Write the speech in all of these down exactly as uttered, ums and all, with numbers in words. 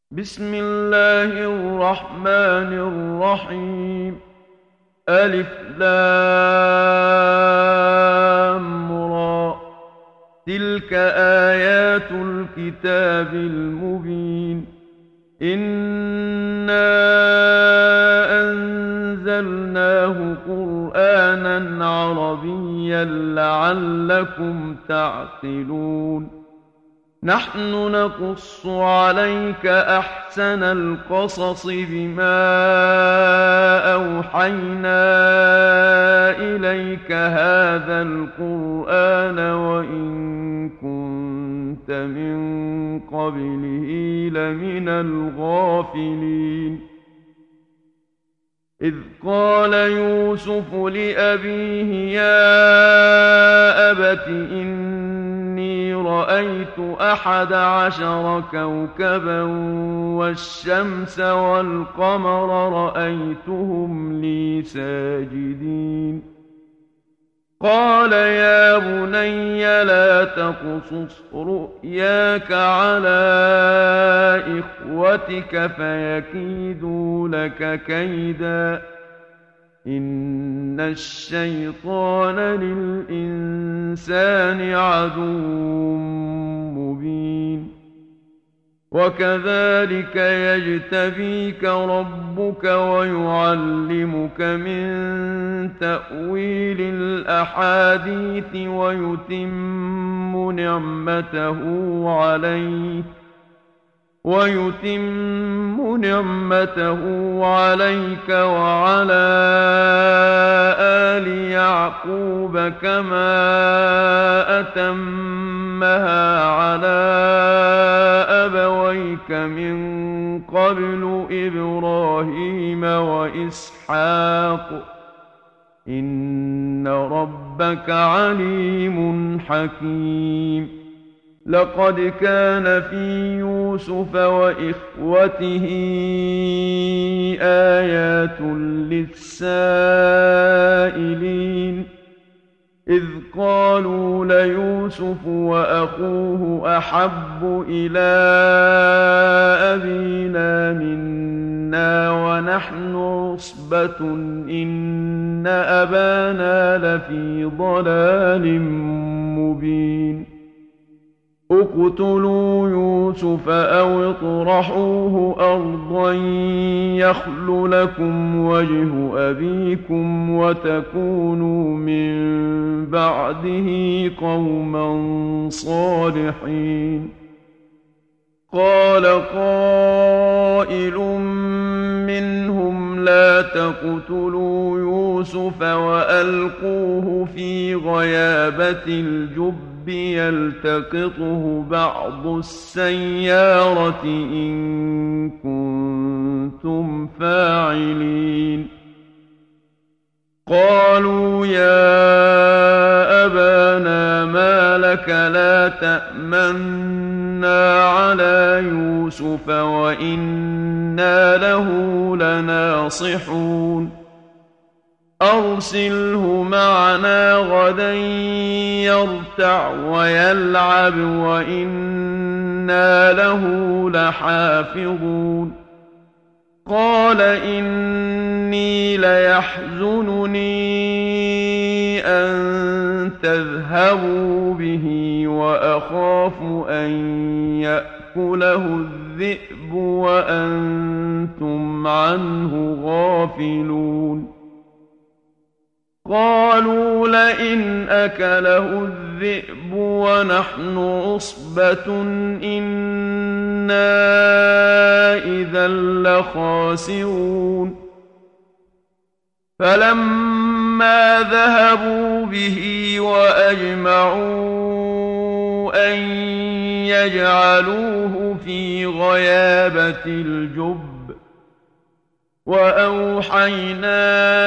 بسم الله الرحمن الرحيم. ألف لام را. تلك آيات الكتاب المبين. إنا أنزلناه قرآنا عربيا لعلكم تعقلون. نحن نقص عليك أحسن القصص بما أوحينا إليك هذا القرآن وإن كنت من قبله لمن الغافلين. إذ قال يوسف لأبيه يا أبت إني رأيت أحد عشر كوكبا والشمس والقمر رأيتهم لي ساجدين. قال يا بني لا تقصص رؤياك على إخوتك فيكيدوا لك كيدا إن الشيطان للإنسان عدو مبين. وكذلك يجتبيك ربك ويعلمك من تأويل الأحاديث ويتم نعمته عليك ويتم نعمته عليك وعلى آل يعقوب كما أتمها على أبويك من قبل إبراهيم وإسحاق إن ربك عليم حكيم. لقد كان في يوسف وإخوته آيات للسائلين إذ قالوا ليوسف وأخوه أحب إلى أبينا منا ونحن عصبة إن أبانا لفي ضلال مبين. اقتلوا يوسف أو اطرحوه أرضا يخل لكم وجه أبيكم وتكونوا من بعده قوما صالحين. قال قائل منهم لا تقتلوا يوسف وألقوه في غيابة الجب يلتقطه بعض السيارة إن كنتم فاعلين. قالوا يا أبانا ما لك لا تأمنا على يوسف وإنا له لناصحون. أرسله معنا غدا يرتع ويلعب وإنا له لحافظون. قال إني ليحزنني أن تذهبوا به وأخاف أن يأكله الذئب وأنتم عنه غافلون. قالوا لئن أكله الذئب ونحن عصبة إنا إذا لخاسرون. فلما ذهبوا به وأجمعوا أن يجعلوه في غيابة الجب وأوحينا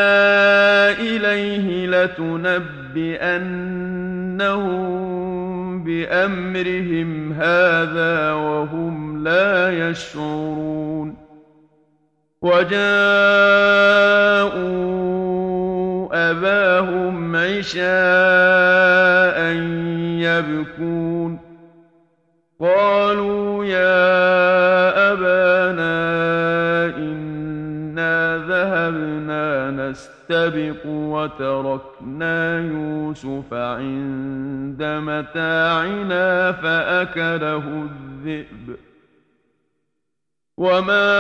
إليه لتنبئنهم بأمرهم هذا وهم لا يشعرون. وجاءوا أباهم عشاء يبكون. قالوا يا أبانا نستبق وتركنا يوسف عند متاعنا فأكله الذئب وما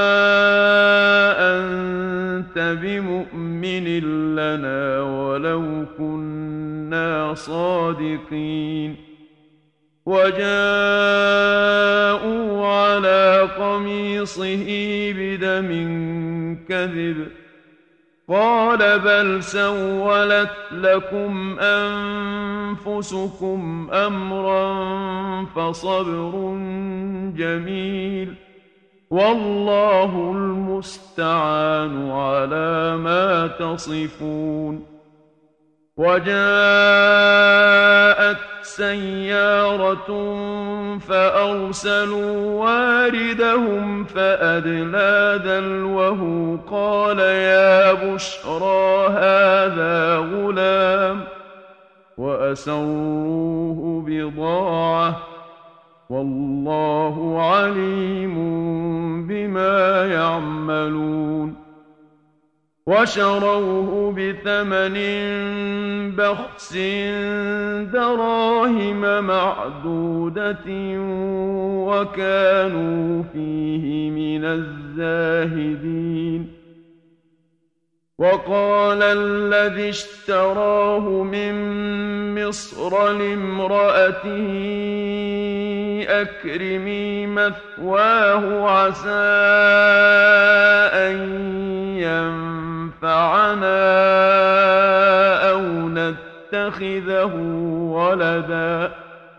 أنت بمؤمن لنا ولو كنا صادقين وجاءوا على قميصه بدم كذب قال بل سولت لكم أنفسكم أمرا فصبر جميل والله المستعان على ما تصفون وجاءت سيارة فأرسلوا واردهم فأدلى دلوه قال يا بشرى هذا غلام وأسروه بضاعة والله عليم بما يعملون وشروه بثمن بخس دراهم معدودة وكانوا فيه من الزاهدين وقال الذي اشتراه من مصر لامرأته أكرمي مثواه عسى أن ينفعنا أو نتخذه ولدا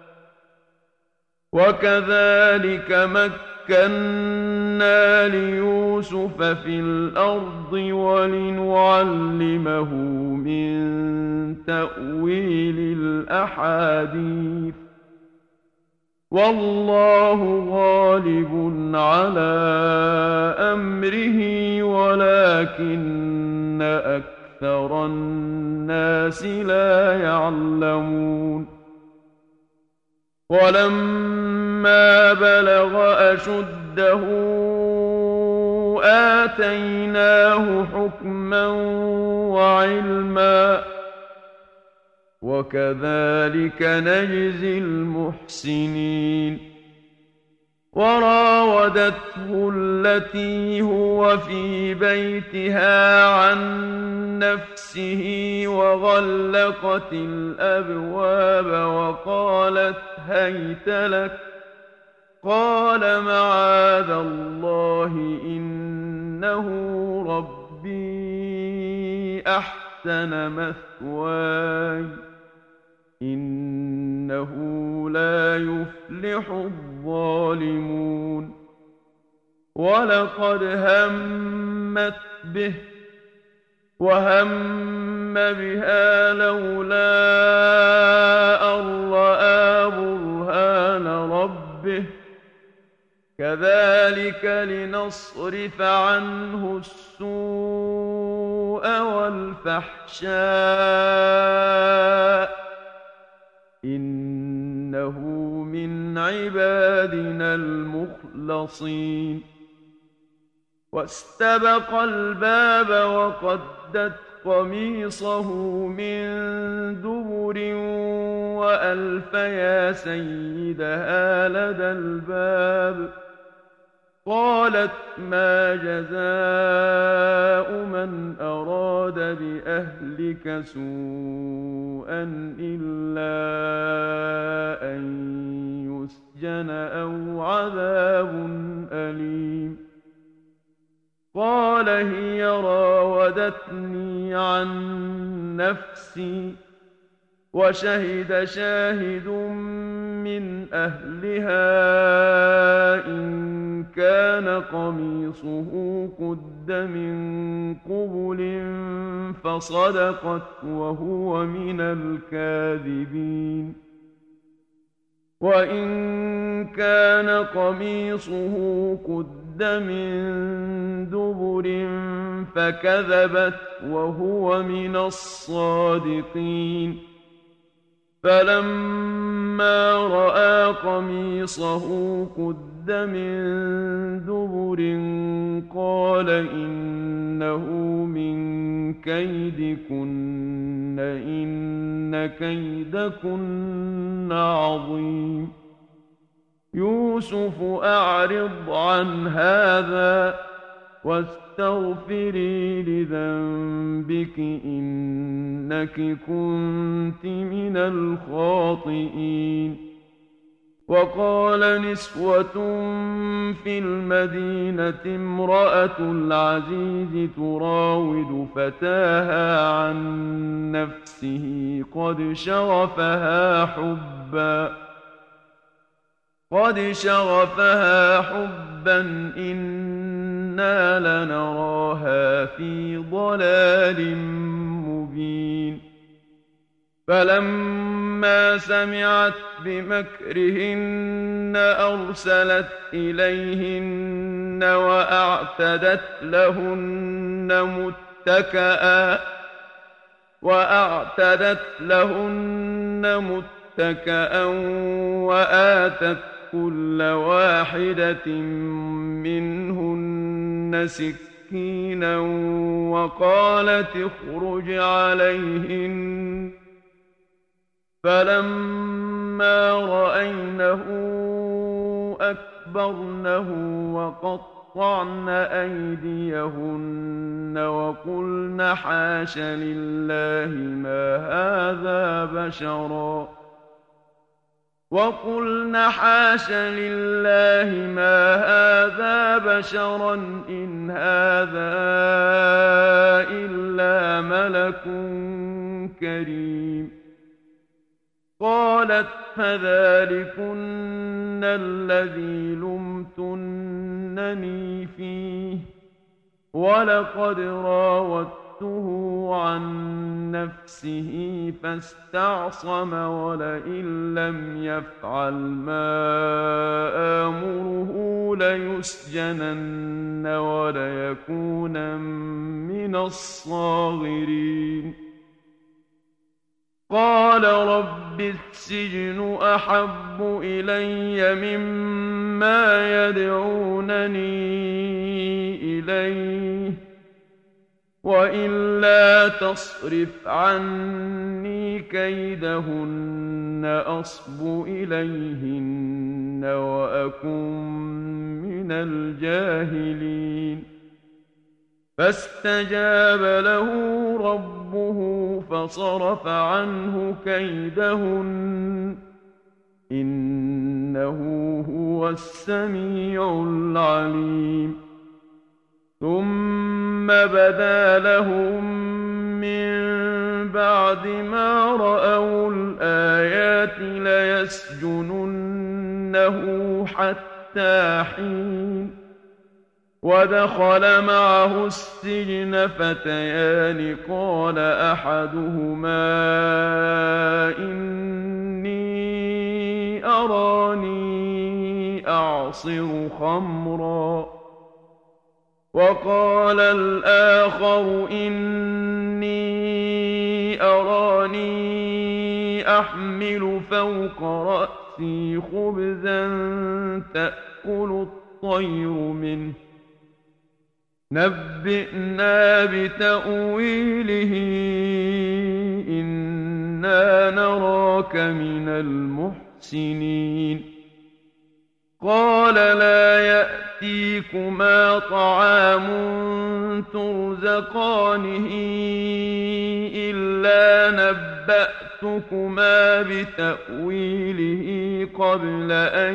وكذلك مكنا ليوسف في الأرض ولنعلمه من تأويل الأحاديث والله غالب على أمره ولكن أكثر الناس لا يعلمون ولما بلغ أشده آتيناه حكما وعلما وكذلك نجزي المحسنين وراودته التي هو في بيتها عن نفسه وغلقت الأبواب وقالت هيت لك قال معاذ الله إنه ربي أحسن مثواي إنه لا يفلح الظالمون ولقد همت به وهم بها لولا أن رأى برهان ربه كذلك لنصرف عنه السوء والفحشاء إنه من عبادنا المخلصين واستبق الباب وقدت قميصه من دبر وألف يا سيدها لدى الباب قالت ما جزاء من أراد بأهلك سوءا إلا أن يسجن أو عذاب أليم قال هي راودتني عن نفسي وشهد شاهد من أهلها إن كان قميصه قد من قبل فصدقت وهو من الكاذبين وإن كان قميصه قد من دبر فكذبت وهو من الصادقين فلما رأى قميصه قد من دبر قال إنه من كيدكن إن كيدكن عظيم. يوسف أعرض عن هذا واستغفري لذنبك إنك كنت من الخاطئين. وقال نسوة في المدينة امرأة العزيز تراود فتاها عن نفسه قد شغفها حبا قد شغفها حبا إنا لنراها في ضلال مبين. فلما سمعت بمكرهن أرسلت إليهن وأعتدت لهن متكئا وأعتدت لهن متكئا وآتت كل واحدة منهن سكينا وقالت اخرج عليهن. فلما رأينه أكبرنه وقطعن أيديهن وقلن حاش لله ما هذا بشرا وقلن حاش لله ما هذا بشرا إن هذا إلا ملك كريم. قالت فذلكن الذي لمتنني فيه ولقد راودته عن نفسه فاستعصم ولئن لم يفعل ما آمره ليسجنن وليكونن من الصاغرين. قال رب السجن أحب إلي مما يدعونني إليه وإلا تصرف عني كيدهن أصب إليهن وأكن من الجاهلين. فاستجاب له ربه فصرف عنه كيدهن إنه هو السميع العليم. ثم بدا لهم من بعد ما رأوا الآيات ليسجننه حتى حين. ودخل معه السجن فتيان قال أحدهما إني أراني أعصر خمرا وقال الآخر إني أراني أحمل فوق رأسي خبزا تأكل الطير منه نبئنا بتأويله إنا نراك من المحسنين. قال لا يأتيكما طعام ترزقانه إلا نبأتكما بتأويله قبل أن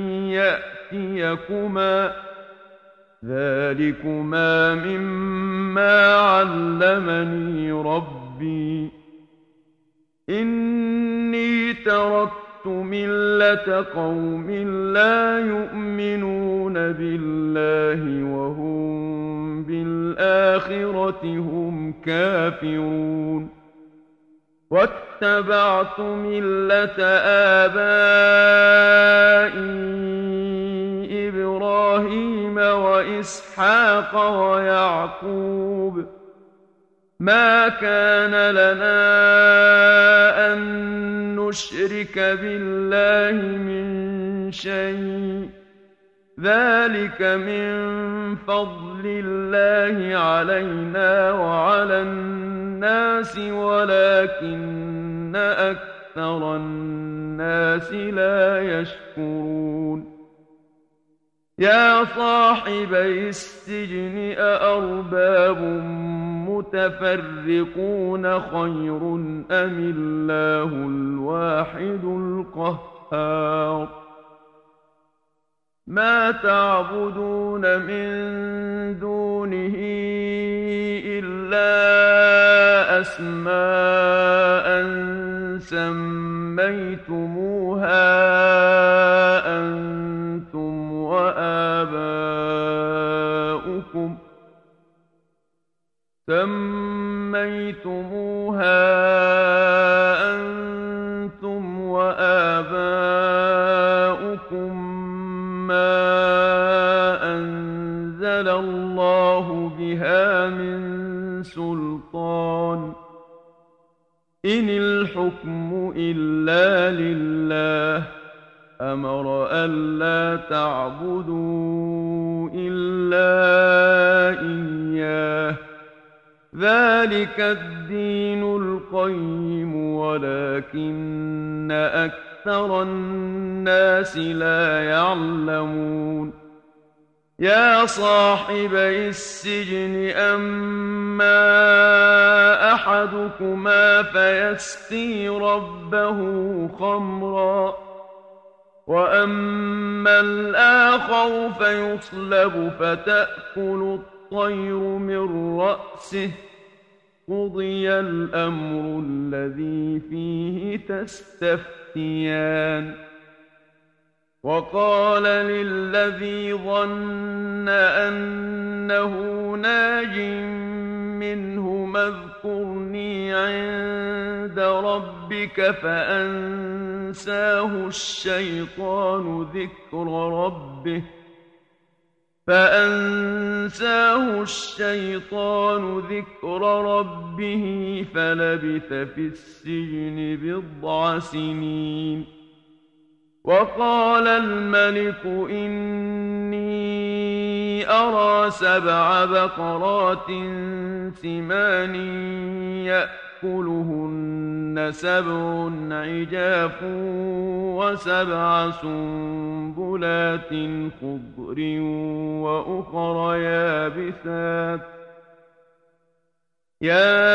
يأتيكما ذلكما مما علمني ربي إني تركت ملة قوم لا يؤمنون بالله وهم بالآخرة هم كافرون. واتبعت ملة آبائي إبراهيم وإسحاق ويعقوب ما كان لنا أن نشرك بالله من شيء ذلك من فضل الله علينا وعلى الناس ولكن أكثر الناس لا يشكرون يا صاحبي السجن أأرباب متفرقون خير أم الله الواحد القهار ما تعبدون من دونه إلا أسماء سميتموها أنتم وآباؤكم سميتموها أنتم وآباؤكم ما أنزل الله بها من سلطان إن الحكم إلا لله أمر ألا تعبدوا إلا إياه ذلك الدين القيم ولكن أكثر الناس لا يعلمون يا صاحبي السجن أما أحدكما فيسقي ربه خمرا وأما الآخر فيصلب فتأكل الطير من رأسه قضي الأمر الذي فيه تستفتيان وقال للذي ظن أنه ناج منهما اذكرني عند ربك فأنساه الشيطان ذكر ربه فأنساه الشيطان ذكر ربه فلبث في السجن بضع سنين وقال الملك إني أرى سبع بقرات سمان يأكلهن سبع عجاف وسبع سنبلات خضر وأخر يابسات يا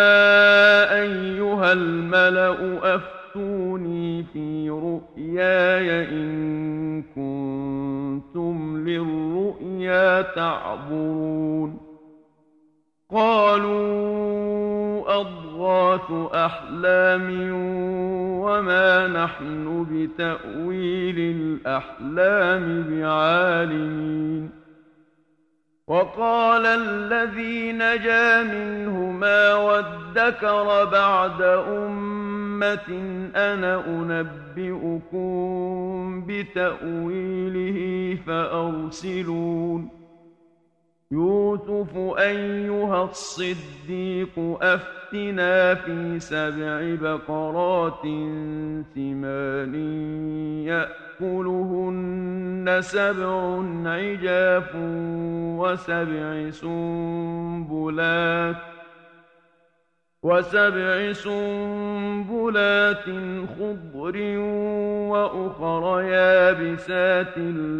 أيها الملأ أفتوني في رؤياي إن كنتم للرؤيا تعبرون قالوا أضغاث أحلام وما نحن بتأويل الأحلام بعالمين وقال الذي نجا منهما وادكر بعد أمة أنا أنبئكم بتأويله فأرسلون يوسف أيها الصديق أفتنا في سبع بقرات سمان يأكلهن سبع عجاف وسبع سنبلات وسبع سنبلات خضر وأخر يابسات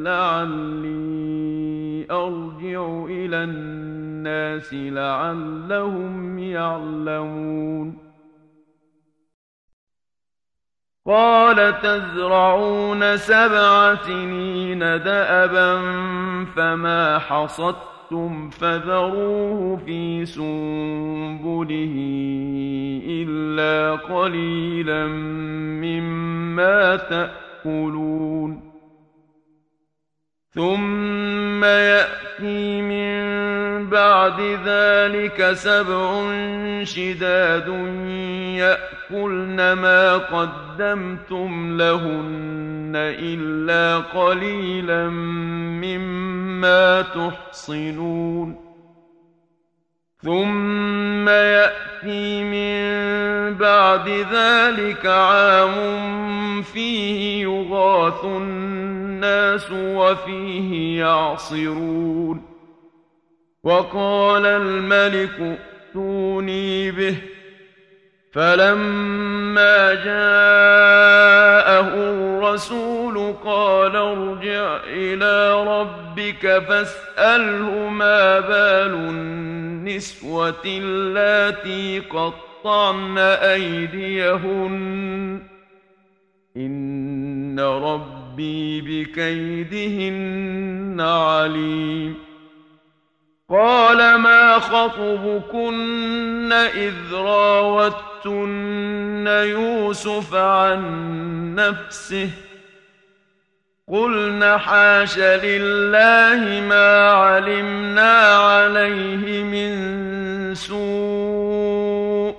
لعلي أرجع إلى الناس لعلهم يعلمون قال تزرعون سبع سنين دأبا فما حصدتم فذروه في سنبله إلا قليلا مما تأكلون ثم يأتي من بعد ذلك سبع شداد يأكلن ما قدمتم لهن إلا قليلا مما تحصنون ثم يأتي من بعد ذلك عام فيه يغاث الناس الناس وفيه يعصرون وقال الملك ائتوني به فلما جاءه الرسول قال ارجع إلى ربك فاسأله ما بال النسوة اللاتي قطعن أيديهن إن ربي بكيدهن عليم قال ما خطبكن إذ راوتن يوسف عن نفسه قلن حاش لله ما علمنا عليه من سوء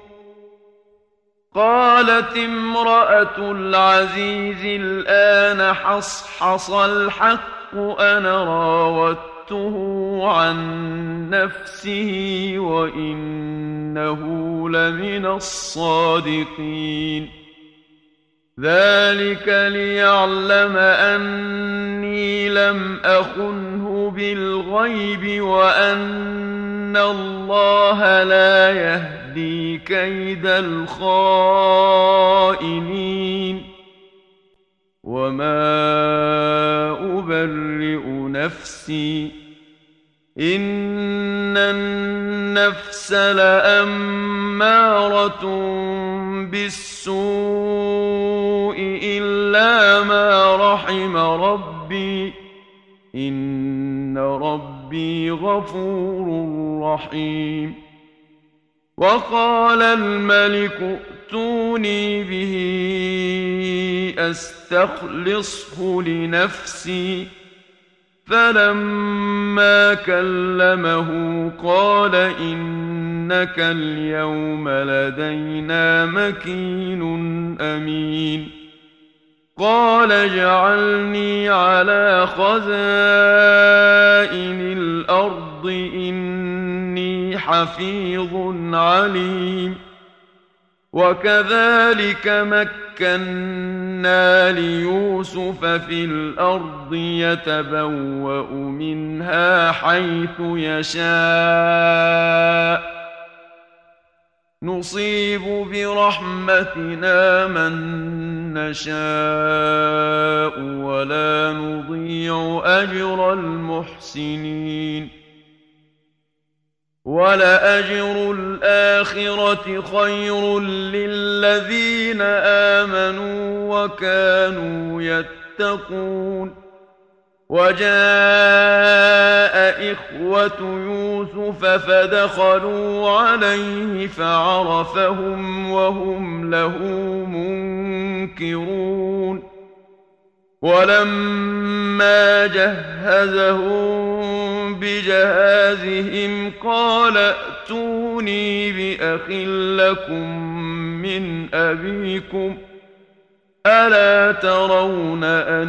قالت امرأة العزيز الآن حصحص الحق أنا راودته عن نفسه وإنه لمن الصادقين ذلك ليعلم أني لم أخنه بالغيب وأن الله لا يهدي كيد الخائنين وما أبرئ نفسي إن النفس لأمارة بالسوء إلا ما رحم ربي إن ربي غفور رحيم وقال الملك ائتوني به أستخلصه لنفسي فلما كلمه قال إنك اليوم لدينا مكين أمين قال اجعلني على خزائن الأرض إني حفيظ عليم وكذلك مكنا ليوسف في الأرض يتبوأ منها حيث يشاء نصيب برحمتنا من نشاء ولا نضيع أجر المحسنين ولأجر الآخرة خير للذين آمنوا وكانوا يتقون وجاء إخوة يوسف فدخلوا عليه فعرفهم وهم له منكرون ولما جهزهم بجهازهم قال ائتوني بأخ لكم من أبيكم ألا ترون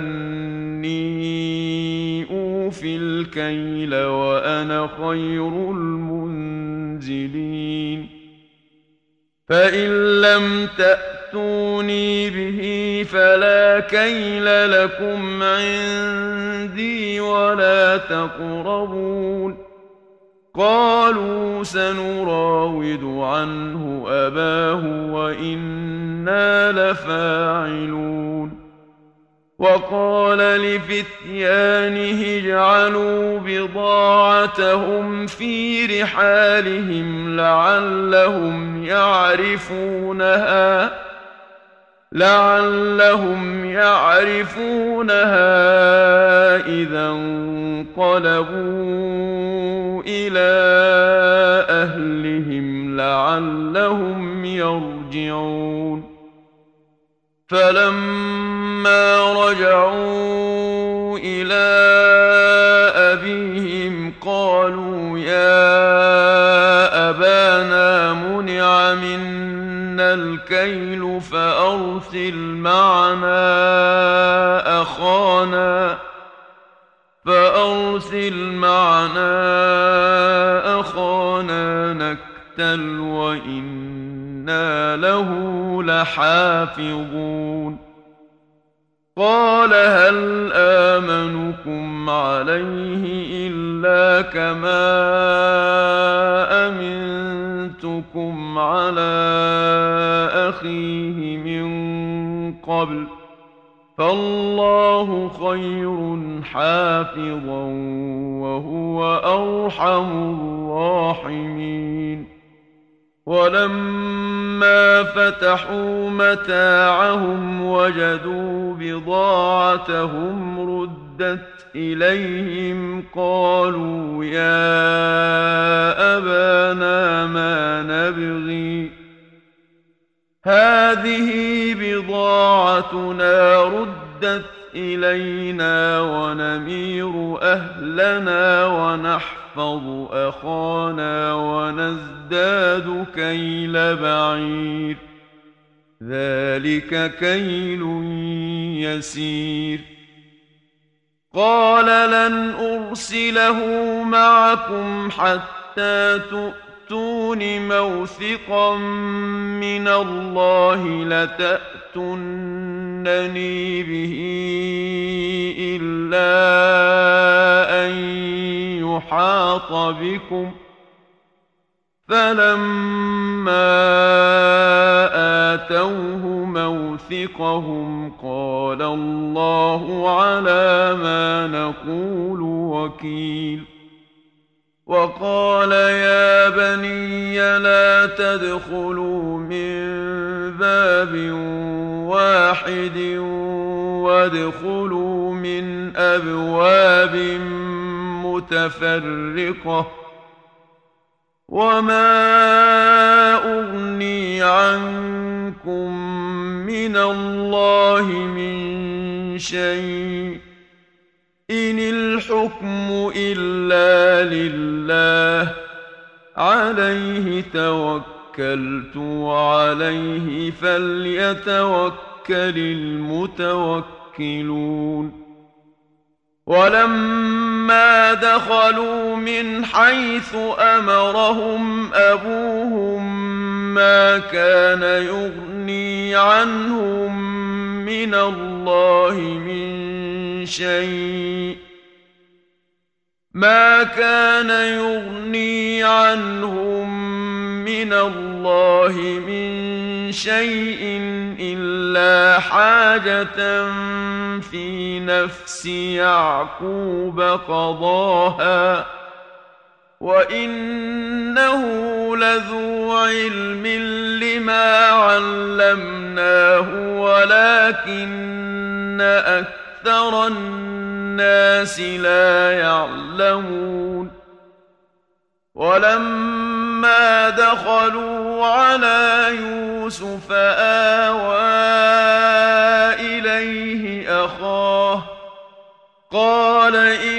أني أوفي الكيل وأنا خير المنزلين فإن لم تأتوني به فلا كيل لكم عندي ولا تقربون قالوا سنراود عنه أباه وإنا لفاعلون وقال لفتيانه اجعلوا بضاعتهم في رحالهم لعلهم يعرفونها لعلهم يعرفونها إذا انقلبوا إلى أهلهم لعلهم يرجعون فلما رجعوا إلى أبيهم قالوا يا أبانا منع منا الكيل فأرسل معنا أخانا فأرسل معنا أخانا نكتل وإنا له لحافظون قال هل آمنكم عليه إلا كما أمنتكم على أخيه من قبل فالله خير حافظا وهو أرحم الراحمين. ولما فتحوا متاعهم وجدوا بضاعتهم ردت إليهم قالوا يا أبانا ما نبغي هذه بضاعتنا ردت إلينا ونمير أهلنا ونحفظ أخانا ونزداد كيل بعير ذلك كيل يسير. قال لن أرسله معكم حتى تؤتون موثقا من الله لتأتونني به إلا أن يحاط بكم فلما آتوه موثقهم قال الله على ما نقول وكيل. وقال يا بني لا تدخلوا من باب واحد وادخلوا من أبواب متفرقة وما أغني عنكم من الله من شيء إن الحكم إلا لله عليه توكلت وعليه فليتوكل المتوكلون. ولما دخلوا من حيث أمرهم أبوهم ما كان يغني عنهم من الله من شيء ما كان يغني عنهم من الله من شيء إلا حاجة في نفس يعقوب قضاها وإنه لذو علم لما علمناه ولكن أكثر الناس لا يعلمون. ولما دخلوا على يوسف آوى إليه أخاه قال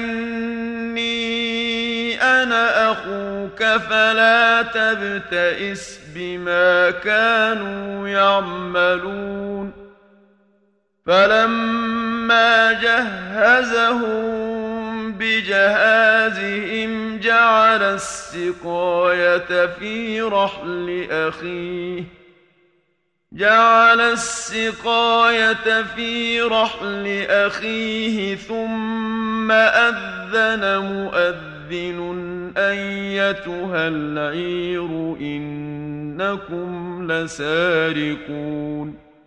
إني أنا أخوك فلا تبتئس بما كانوا يعملون. فلما جهزهم بجهازهم جعل السقاية في رحل أخيه جعل السقاية في رحل أخيه ثم أذن مؤذن أيتها العير إنكم لسارقون.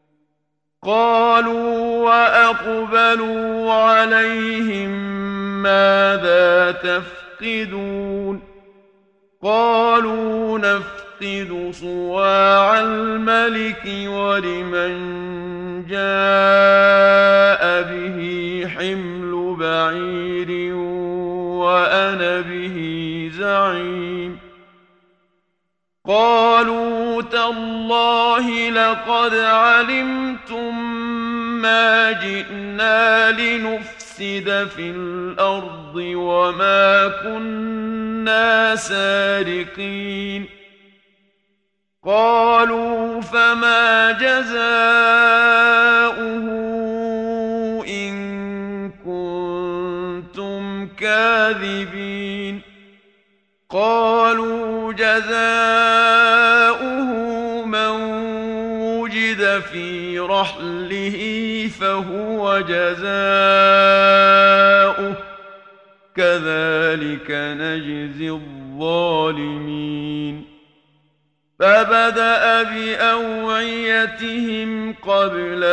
قالوا وأقبلوا عليهم ماذا تفقدون قالوا نفقد صواع الملك ولمن جاء به حمل بعير وأنا به زعيم. قالوا تالله لقد علمتم ما جئنا لنفسد في الأرض وما كنا سارقين. قالوا فما جزاؤه إن كنتم كاذبين. قالوا جزاؤه من وجد في رحله فهو جزاؤه كذلك نجزي الظالمين فبدأ بأوعيتهم قبل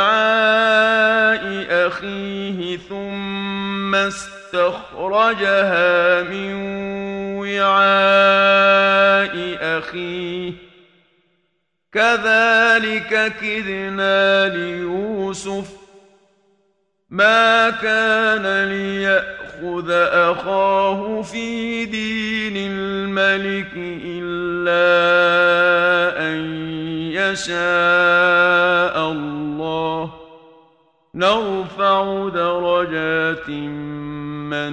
وعاء أخيه ثم استخرجها من وعاء أخيه كذلك كدنا ليوسف ما كان ليأخذ أخاه في دين الملك إلا أن يشاء الله نرفع درجات من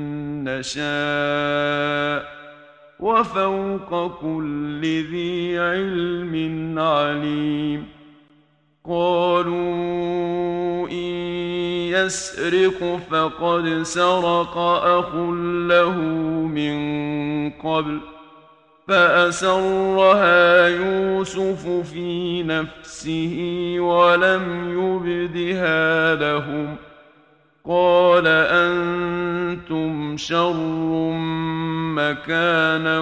نشاء وفوق كل ذي علم عليم قالوا إن يسرق فقد سرق أخ له من قبل فأسرها يوسف في نفسه ولم يبدها لهم قال أنتم شر مكانا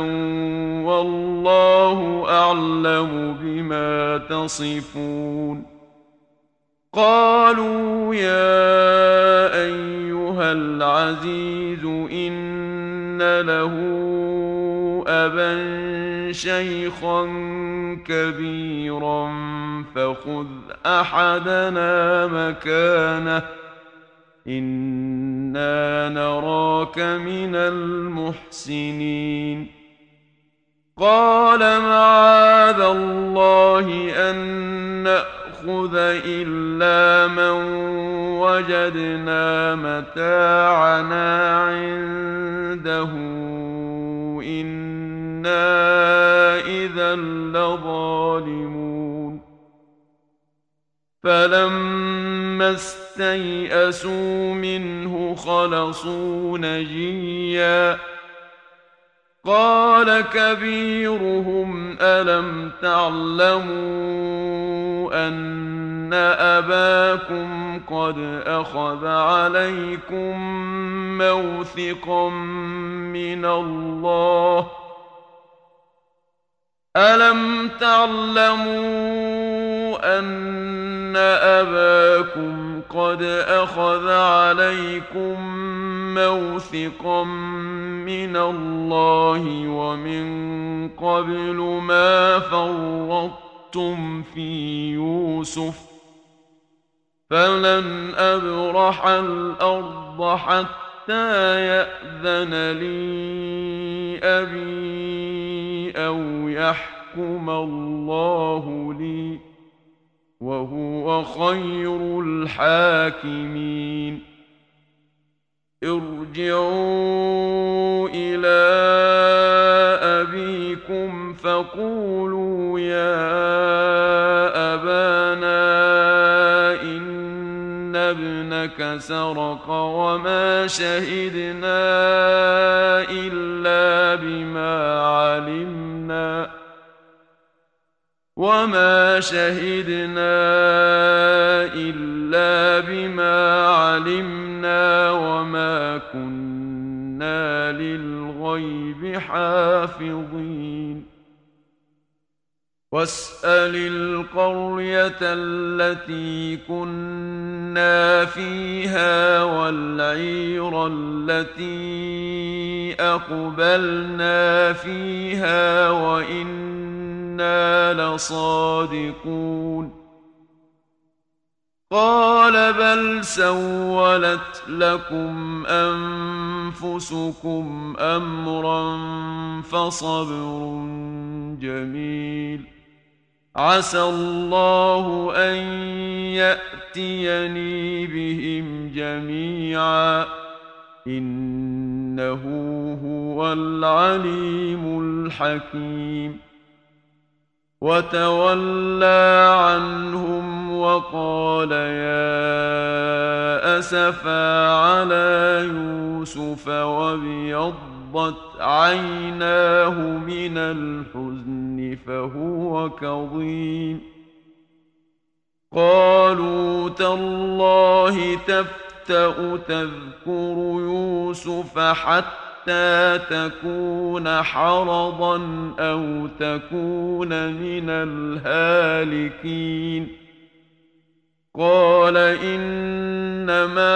والله أعلم بما تصفون قالوا يا أيها العزيز إن له أبا شيخا كبيرا فخذ أحدنا مكانه إنا نراك من المحسنين قال معاذ الله أن نأخذ إلا من وجدنا متاعنا عنده إنا إذا لظالمون فلما استيئسوا منه خلصوا نجيا قال كبيرهم ألم تعلموا أن أباكم قد أخذ عليكم موثقا من الله ألم تعلموا أن أباكم قد أخذ عليكم موثقا من الله ومن قبل ما فرطتم في يوسف فلن أبرح الأرض حتى يأذن لي أبي أو يحكم الله لي وهو خير الحاكمين ارجعوا إلى أبيكم فقولوا يا أبانا إن ابنك سرق وما شهدنا إلا بما علمنا وما شهدنا إلا بما علمنا وما كنا للغيب حافظين واسأل القرية التي كنا فيها والعير التي أقبلنا فيها وإنا لصادقون قال بل سولت لكم أنفسكم أمرا فصبر جميل عسى الله أن يأتيني بهم جميعا إنه هو العليم الحكيم وتولى عنهم وقال يا أسفا على يوسف وابيضت عيناه من الحزن فهو كظيم قالوا تالله تفتأ تذكر يوسف حتى تكون حرضا أو تكون من الهالكين قال إنما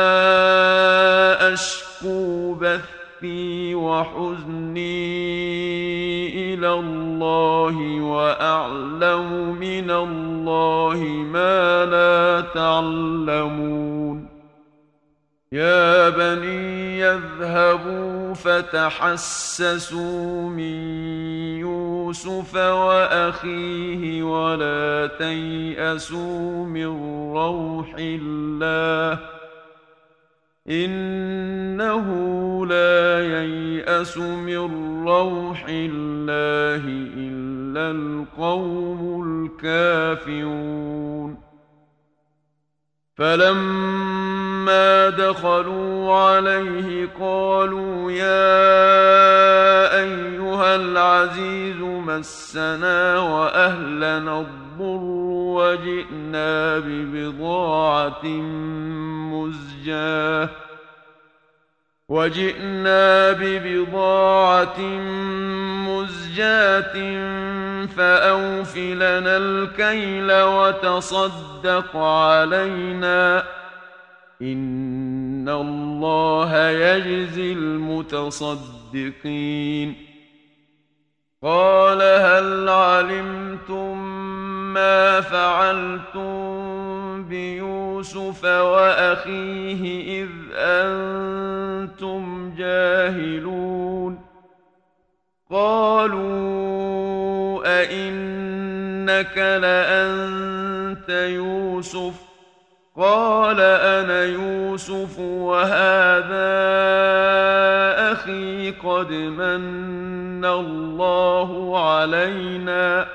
أشكو بثي وحزني إلى الله وأعلم من الله ما لا تعلمون يا بني يذهبوا فتحسسوا من يوسف وأخيه ولا تيأسوا من روح الله إنه لا ييأس من روح الله إلا القوم الكافرون فلما دخلوا عليه قالوا يا أيها العزيز مسنا وأهلنا الضر وجئنا ببضاعة مزجاة وجئنا ببضاعة مزجاة فأوف لنا الكيل وتصدق علينا إن الله يجزي المتصدقين قال هل علمتم ما فعلتم بيوسف وأخيه إذ أنتم جاهلون قالوا أئنك لأنت يوسف قال أنا يوسف وهذا أخي قد من الله علينا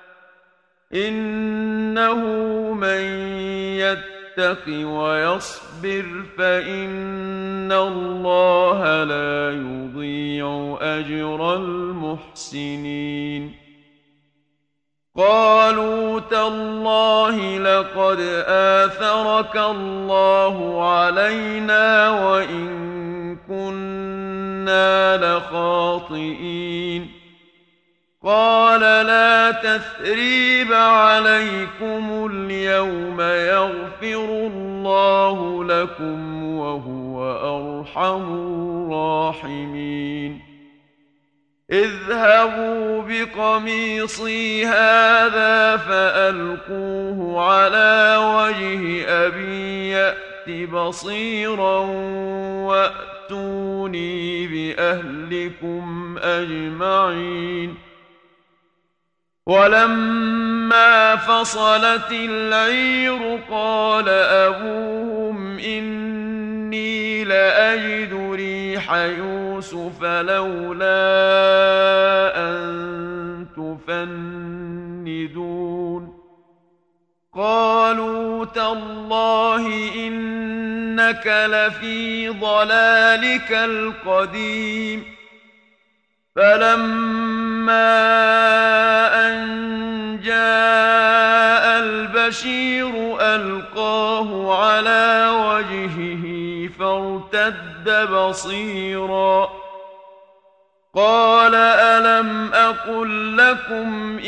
إنه من يتق ويصبر فإن الله لا يضيع أجر المحسنين قالوا تالله لقد آثرك الله علينا وإن كنا لخاطئين قال لا تثريب عليكم اليوم يغفر الله لكم وهو أرحم الراحمين اذهبوا بقميصي هذا فألقوه على وجه أبي يأت بصيرا وأتوني بأهلكم أجمعين ولما فصلت العير قال أبوهم إني لأجد ريح يوسف لولا أن تفندون قالوا تالله إنك لفي ضلالك القديم فلما أن جاء البشير ألقاه على وجهه فارتد بصيرا قال ألم أقل لكم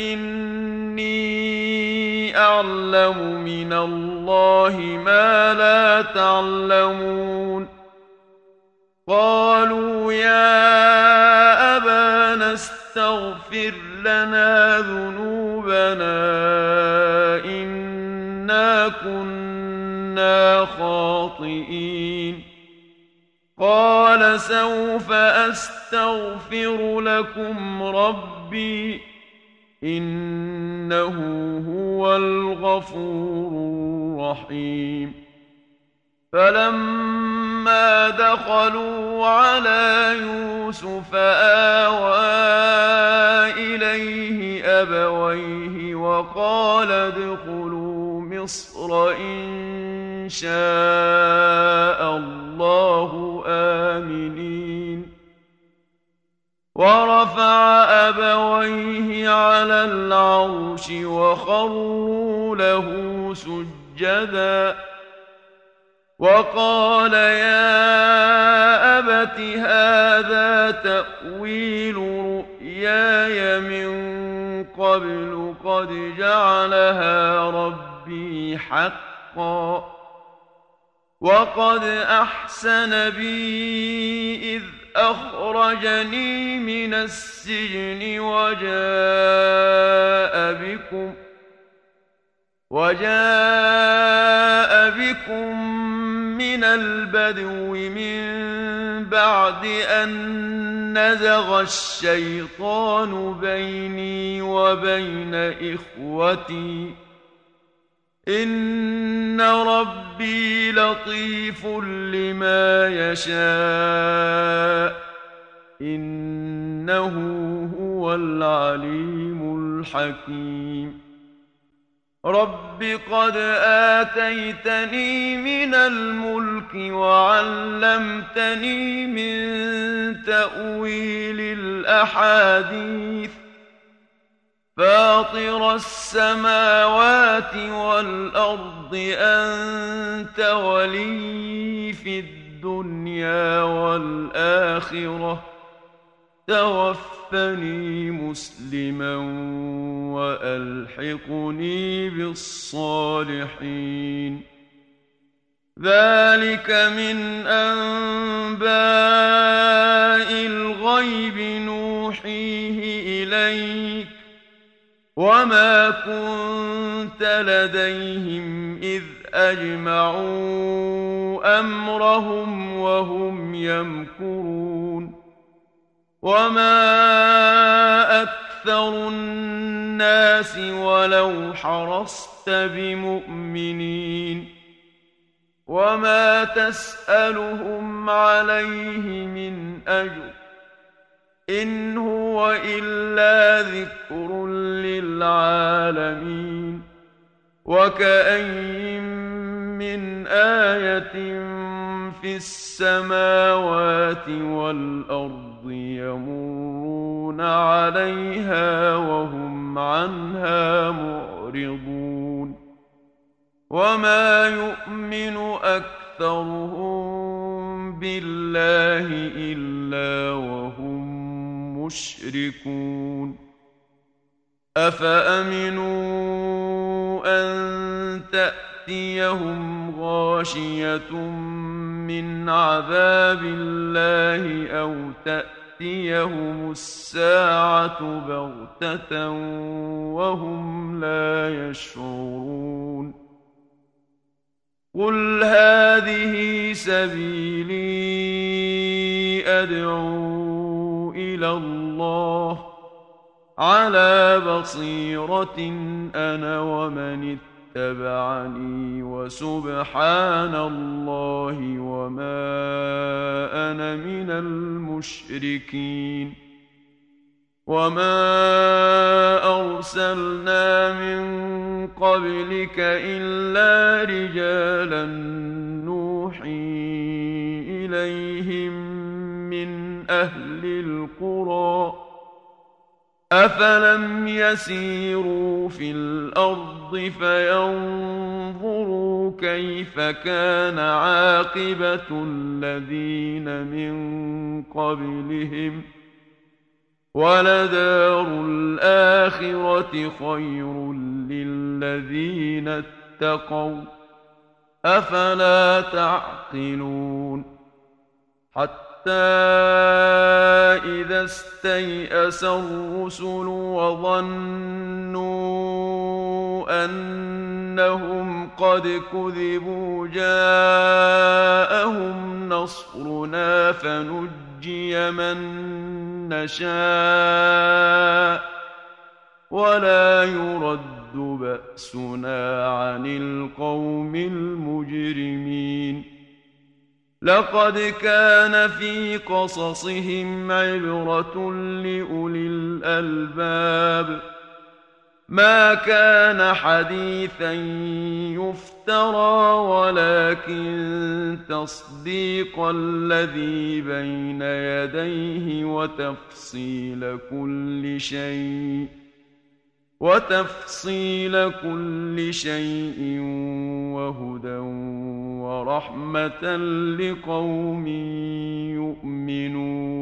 إني أعلم من الله ما لا تعلمون قالوا يا أبانا استغفر لنا ذنوبنا إنا كنا خاطئين قال سوف أستغفر لكم ربي إنه هو الغفور الرحيم فلما دخلوا على يوسف آوى إليه أبويه وقال ادخلوا مصر إن شاء الله آمنين ورفع أبويه على العرش وخروا له سجدا سجدا وقال يا أبت هذا تأويل رؤياي من قبل قد جعلها ربي حقا وقد أحسن بي إذ أخرجني من السجن وجاء بكم وجاء بكم من البدو من بعد أن نزغ الشيطان بيني وبين إخوتي إن ربي لطيف لما يشاء إنه هو العليم الحكيم رب قد آتيتني من الملك وعلمتني من تأويل الأحاديث فاطر السماوات والأرض أنت ولي في الدنيا والآخرة توفني مسلما وألحقني بالصالحين ذلك من أنباء الغيب نوحيه إليك وما كنت لديهم إذ أجمعوا أمرهم وهم يمكرون وما أكثر الناس ولو حرصت بمؤمنين وما تسألهم عليه من أجر إن هو إلا ذكر للعالمين وكأين من آية في السماوات والأرض يمرون عليها وهم عنها معرضون وما يؤمن أكثرهم بالله إلا وهم مشركون أفأمنوا أن تأتيهم غاشية من عذاب الله أو تأتيهم الساعة بغتة وهم لا يشعرون قل هذه سبيلي أدعو إلى الله على بصيرة أنا ومن اتبعني وسبحان الله وما أنا من المشركين وما أرسلنا من قبلك إلا رجالا نوحي إليهم من أهل القرى أفلم يسيروا في الأرض فينظروا كيف كان عاقبة الذين من قبلهم ولدار الآخرة خير للذين اتقوا أفلا تعقلون حتى إذا استيأس الرسل وظنوا أنهم قد كذبوا جاءهم نصرنا فنجي من نشاء ولا يرد بأسنا عن القوم المجرمين لقد كان في قصصهم عبرة لأولي الألباب ما كان حديثا يفترى ولكن تصديق الذي بين يديه وتفصيل كل شيء وتفصيل كل شيء وهدى ورحمة لقوم يؤمنون